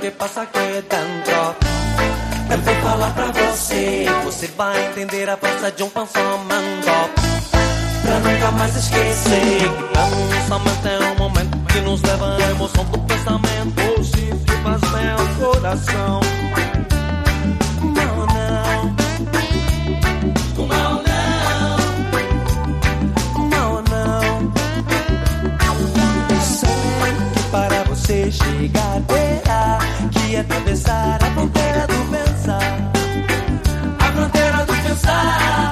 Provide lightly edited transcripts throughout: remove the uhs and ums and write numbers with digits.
que passa aqui dentro. Eu vou falar pra você, você vai entender a força de um pensamento. Pra nunca mais esquecer que pensamento é um momento que nos leva à emoção do pensamento. Hoje te faz bem ao coração. Não, não. Não, não. Não, não. Sei que para você chegar terá que atravessar a fronteira do pensar. A fronteira do pensar.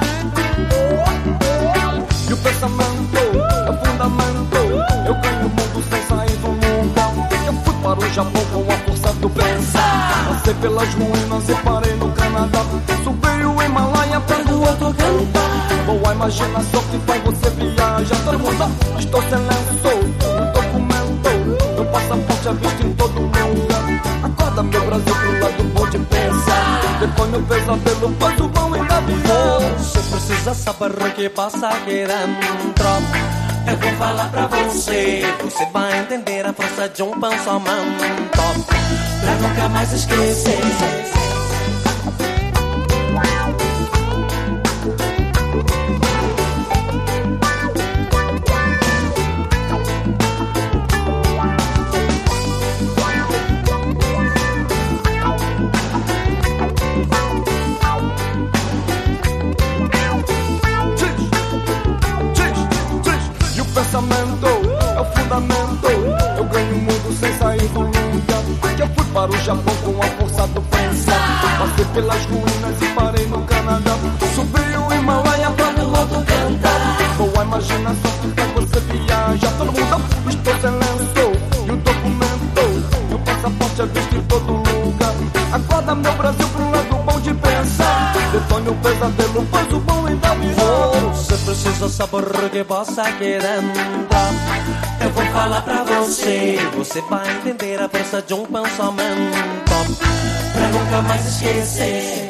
E o pensamento é o fundamento. Eu ganho o mundo sem sair do mundo. Eu fui para o Japão com a força do pensar. Passei pelas ruínas e parei no Canadá. Subi o Himalaia pra do outro cantar. Boa imaginação que faz você viajar. Todo mundo, estou sem lenço, um documento. Meu passaporte é visto em todo lugar. Acorda meu Brasil pro lado bom de pensar. Depois meu pesadelo faz o bom engabiar. Você precisa saber o que passa aqui dentro. Eu vou falar pra você, você vai entender a força de um pensamento. Pra nunca mais esquecer. Pensamento é o fundamento. Eu ganho o mundo sem sair do lugar. Que eu fui para o Japão com a força do pensar. Passei pelas ruínas e parei no Canadá. Subi o Himalaia pra no outro cantar. Boa imaginação que faz você viajar. Todo mundo, estou sem lenço e o documento. Meu passaporte é visto em todo lugar. Acorda meu Brasil pro lado bom de pensar. Detone o pesadelo, faz o bom ainda melhor. Você precisa saber o que passa aqui dentro. Eu vou falar pra você, você vai entender a força de um pensamento. Pra nunca mais esquecer.